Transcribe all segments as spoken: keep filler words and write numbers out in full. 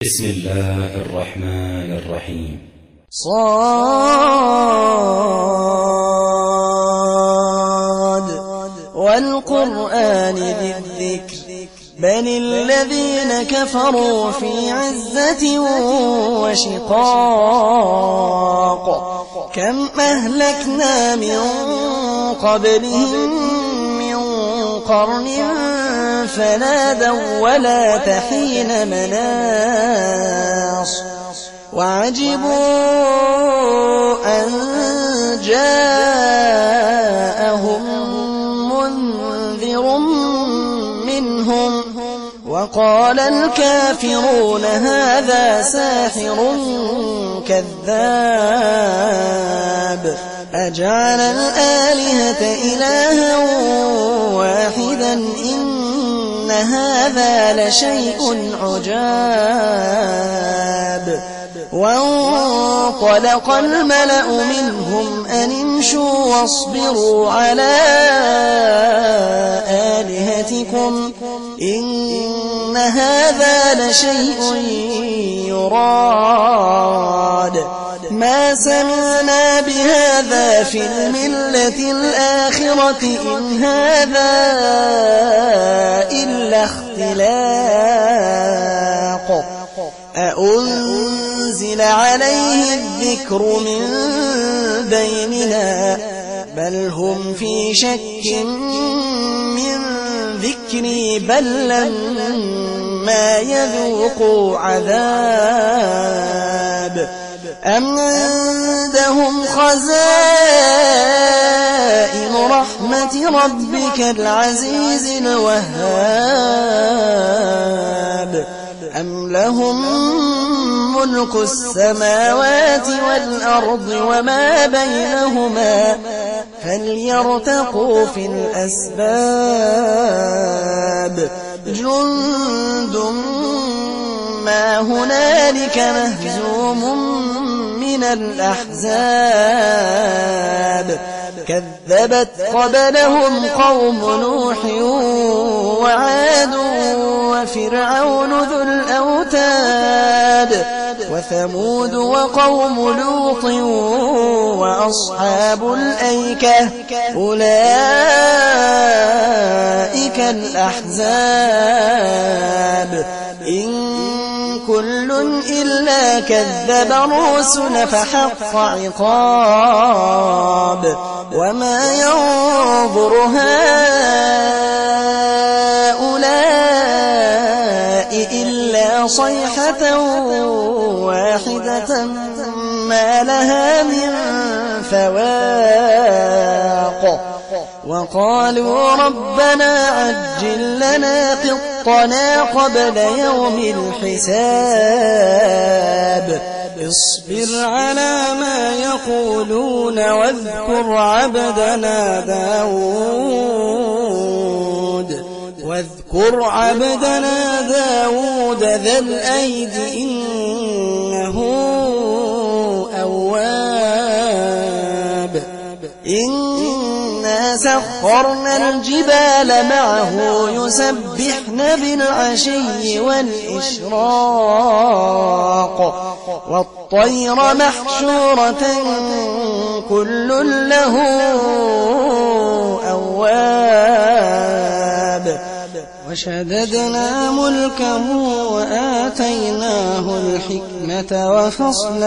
بسم الله الرحمن الرحيم. صاد والقرآن ذي الذكر بل الذين كفروا في عزة وشقاق كم أهلكنا من قبلهم من قرن فنادوا ولا تحين مناص وعجبوا أن جاءهم منذر منهم وقال الكافرون هذا ساحر كذاب أجعل الآلهة إلها واحدا إن هذا لشيء عجاب وانطلق الملأ منهم أن امشوا واصبروا على آلهتكم إن هذا لشيء يراد ما سمعنا بهذا في الملة الآخرة إن هذا إلا اختلاق أأنزل عليه الذكر من بيننا بل هم في شك من ذكري بل لما يذوقوا عذاب أم عندهم خزائن رحمة ربك العزيز الوهاب أم لهم ملك السماوات والأرض وما بينهما فليرتقوا في الأسباب جند ما هنالك مهزوم من الأحزاب كذبت قبلهم قوم نوح وعاد وفرعون ذو الأوتاد وثمود وقوم لوط وأصحاب الأيكة أولئك الأحزاب إن كل إلا كذب الرسل فحق عقاب وما ينظر هؤلاء إلا صيحة واحدة ما لها من فواق وقالوا ربنا عجل لنا قطنا قبل يوم الحساب اصبر على ما يقولون واذكر عبدنا داود واذكر عبدنا داود ذا الأيد إنه أواب إنا سخرنا الجبال معه يسبحن بالعشي والإشراق والطير محشورة كل له أواب وشددنا ملكه وآتيناه الحكمة وفصل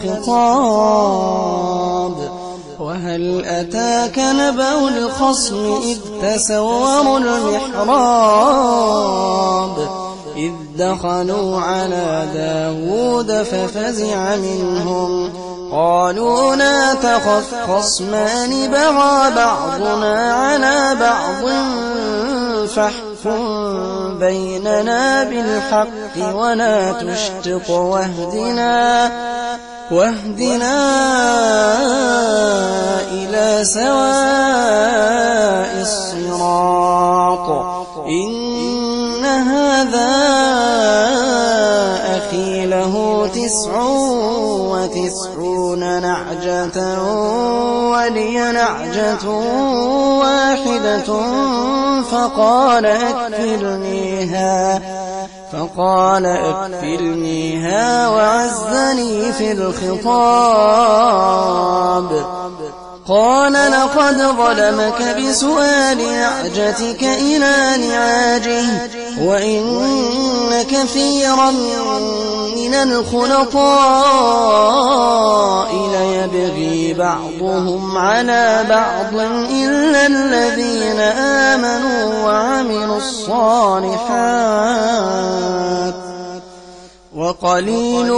الخطاب وهل أتاك نبأ الخصم إذ تسوروا المحراب إذ دخلوا على داود ففزع منهم قالوا لا تخف خصمان بغى بعضنا على بعض فاحكم بيننا بالحق ولا تشطط واهدنا واهدنا إلى سواء الصراط إن هذا أخي له تسع وتسعون نعجة ولي نعجة واحدة فقال أكفلنيها فقال اكفلنيها وعزني في الخطاب. قال لقد ظلمك بسؤال نعجتك إلى نعاجه وإن كثيرا من الخلطاء ليبغي بعضهم على بعض إلا الذين آمنوا وعملوا الصالحات وقليل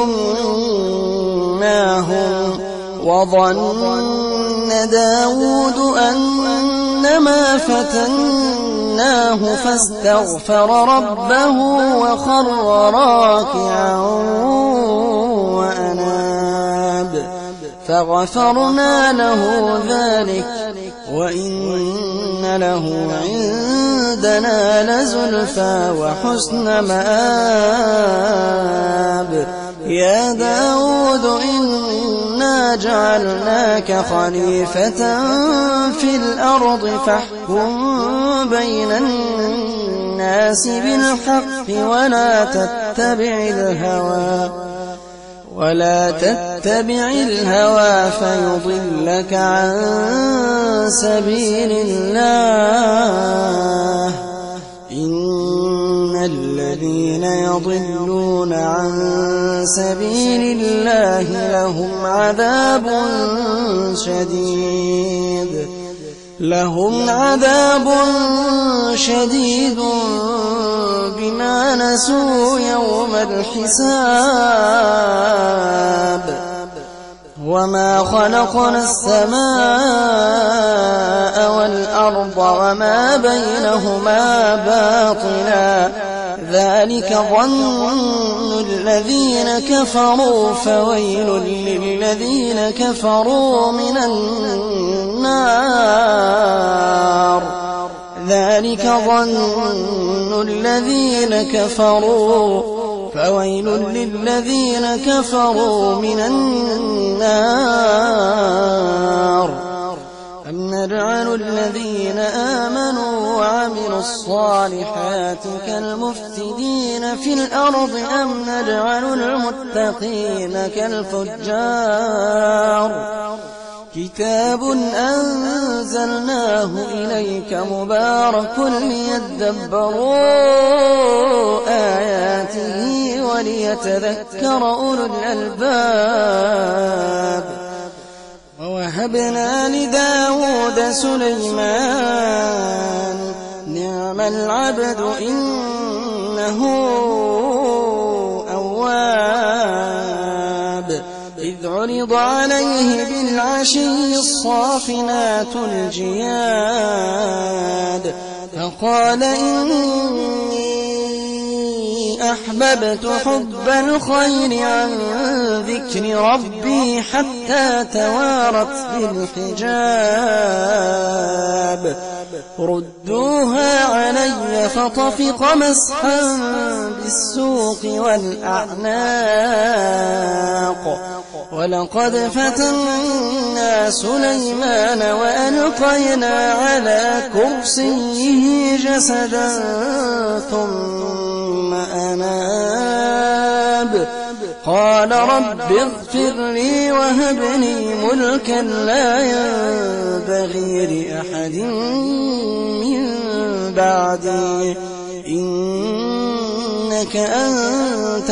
ما هم. وظن داود أنما فتناه فاستغفر ربه وخر راكعا وأناب فغفرنا له ذلك وإن له عندنا لزلفى وحسن مآب. يا داود إنا جعلناك خليفة في الأرض فاحكم بين الناس بالحق ولا تتبع الهوى ولا تتبع الهوى فيضلك عن سبيل الله. إن الذين يضلون عن سبيل الله لهم عذاب شديد لهم عذاب شديد بما نسوا يوم الحساب. وما خلقنا السماء والأرض وما بينهما باطلا ذلك ظن الذين كفروا فويل للذين كفروا من النار ذلك ظن الذين كفروا فويل للذين كفروا من النار. أم نجعل الذين آمنوا وعملوا الصالحات كالمفسدين في الأرض أم نجعل المتقين كالفجار. كتاب أنزلناه إليك مبارك ليدبروا آياته وليتذكر أولو الألباب. ووهبنا لداود سليمان نعم العبد إنه أواب. إذ عرض عليه بالعشي الصافنات الجياد فقال إني أحببت حب الخير عن ذكر ربي حتى توارت بالحجاب. ردوها علي فطفق مسحا بالسوق والأعناق. ولقد فتنا سليمان وألقينا على كرسيه جسدا ثم أناب قال رب اغفر لي وهب لي ملكا لا ينبغي لأحد من بعدي إنك أنت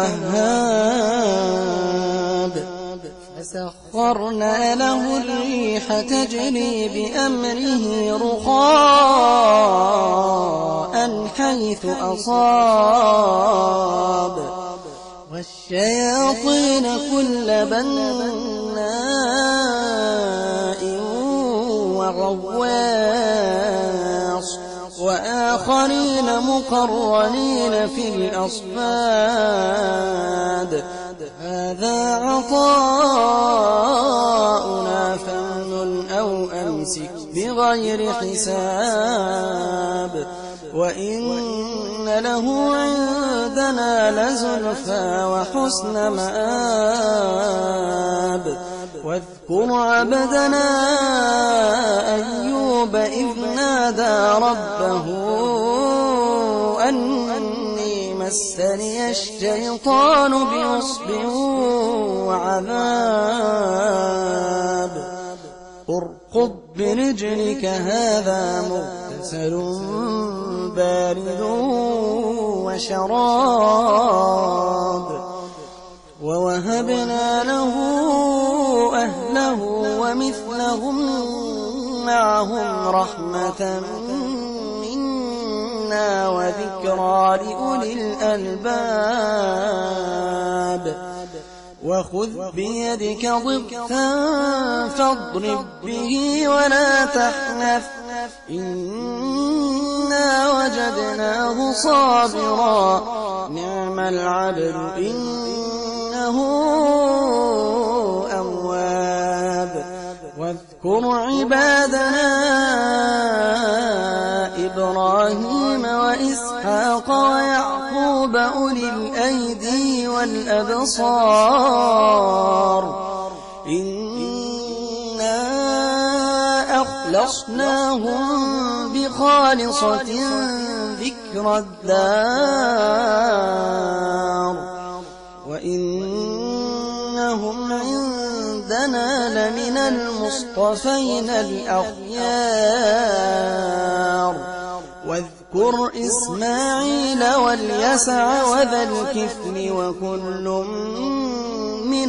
الوهاب. فسخرنا له الريح تجري بأمره رخاء حيث أصاب والشياطين كل بناء وغواص وآخرين مقرنين في الأصفاد. هذا عطاؤنا فامنن أو أمسك بغير حساب. وإن له عندنا لزلفى وحسن مآب. واذكر عبدنا أيوب إذ نادى ربه أني مسني الشيطان بنصب وعذاب اركض برجلك هذا مغتسل بارد وشراب ووهبنا له أهله ومثلهم معهم رحمة منا وذكرى لأولي الألباب وخذ بيدك ضغثا فاضرب به ولا تحنث إنا وجدناه صابرا نعم العبد إنه أواب واذكر عبادنا إبراهيم وإسحاق ويعقوب أولي الأيدي والأبصار إنا أخلصناهم بخالصة ذكر الدار وإنهم عندنا لمن المصطفين الأخيار واذكر إسماعيل واليسع وذا الكفل وكل من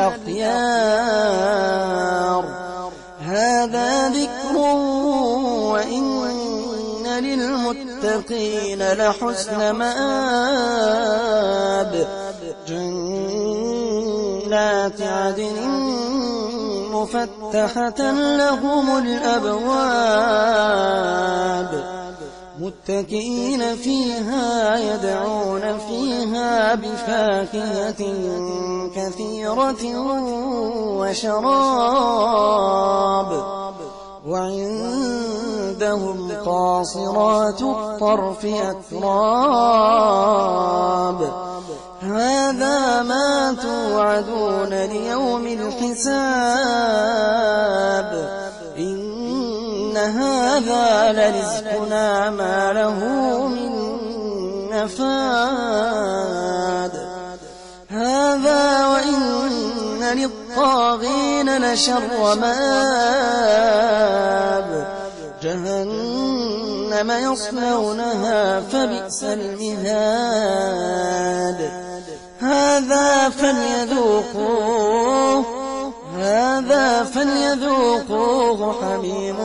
الأخيار هذا ذكر وإن للمتقين لحسن مآب جنات عدن مفتحة لهم الأبواب متكئين فيها يدعون فيها بفاكهة كثيرة وشراب وعندهم قاصرات الطرف أتراب هذا ما توعدون ليوم الحساب إن هذا لرزقنا ما له من نفاد هذا وإن للطاغين لشر مآب جهنم يصلونها فبئس المهاد هذا فليذوقوه هذا فليذوقوه حميم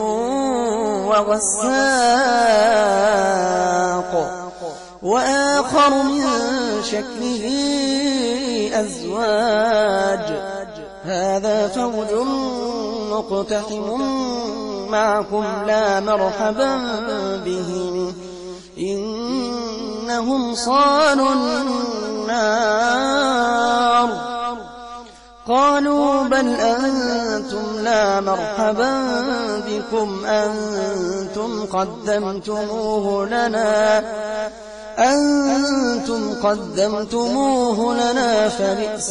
وغساق وآخر من شكله أزواج هذا فوج مقتحم معكم لا مرحبا بهم إنهم صالوا النار قالوا بل أنتم لا مرحبا بكم أنتم قدمتموه لنا أنتم قدمتموه لنا فبئس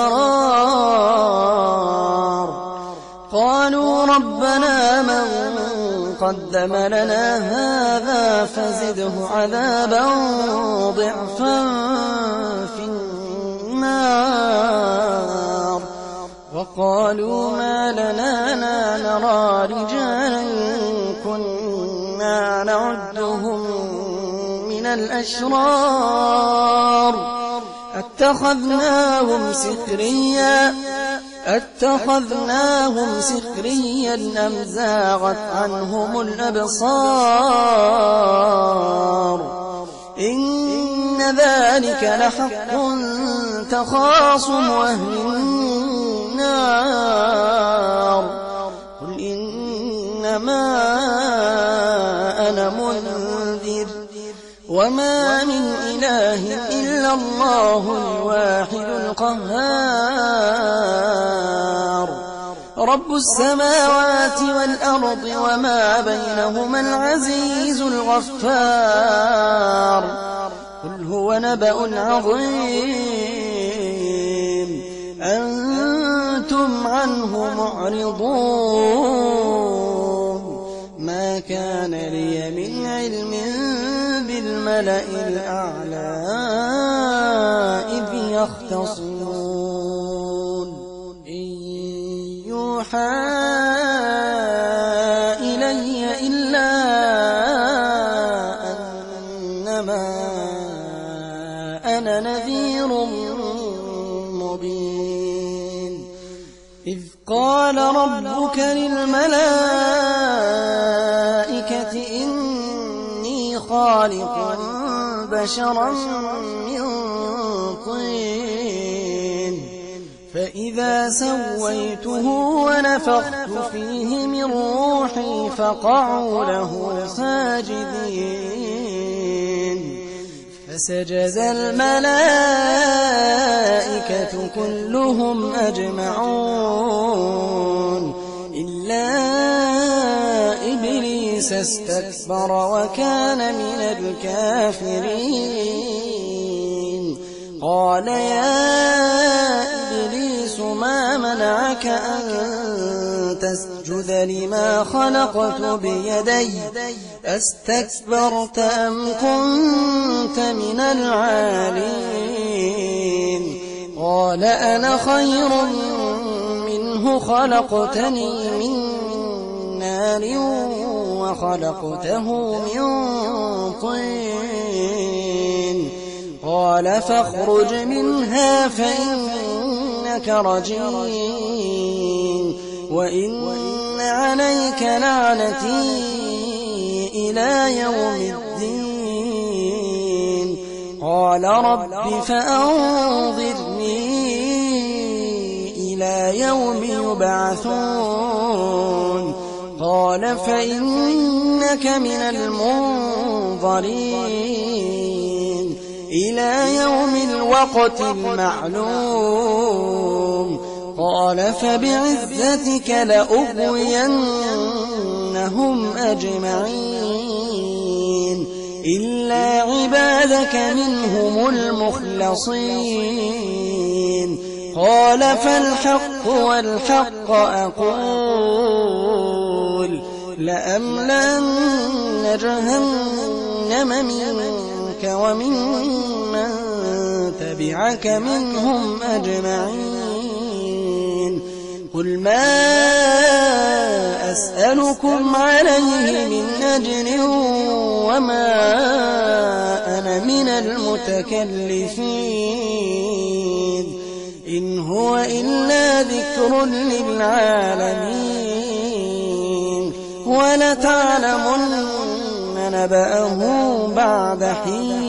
القرار قالوا ربنا من قدم لنا هذا فزده عذابا ضعفا في النار وقالوا ما لنا لا نرى رجالا كنا نعدهم من الأشرار اتخذناهم سخريا اتخذناهم سخريا أم زاغت عنهم الأبصار إن ذلك لحق تخاصم أهل النار قل إنما أنا منذر وما من إله إلا الله الواحد القهار رب السماوات والأرض وما بينهما العزيز الغفار قل هو نبأ عظيم أنتم عنه معرضون ما كان لي من علم بالملأ الأعلى يختصمون إن يوحى إلي إلا أنما أنا نذير مبين إذ قال ربك للملائكة إني خالق بشرا من طين فإذا سويته ونفخت فيه من روحي فقعوا له ساجدين فسجد الملائكة كلهم أجمعون إلا إبليس استكبر وكان من الكافرين قال يا إبليس ما منعك أن تسجد لما خلقت بيدي أستكبرت أم كنت من العالين قال أنا خير منه خلقتني من نار وخلقته من طين قال فاخرج منها فإنك رجيم وإن عليك لعنتي إلى يوم الدين قال رب فأنظرني إلى يوم يبعثون قال فإنك من المنظرين إلى يوم الوقت المعلوم قال فبعزتك لأغوينهم أجمعين إلا عبادك منهم المخلصين قال فالحق والحق أقول لأملأن جهنم منك ومن من تبعك منهم أجمعين قل ما أسألكم عليه من أجر وما أنا من المتكلفين إن هو إلا ذكر للعالمين ولتعلمن نبأه بعد حين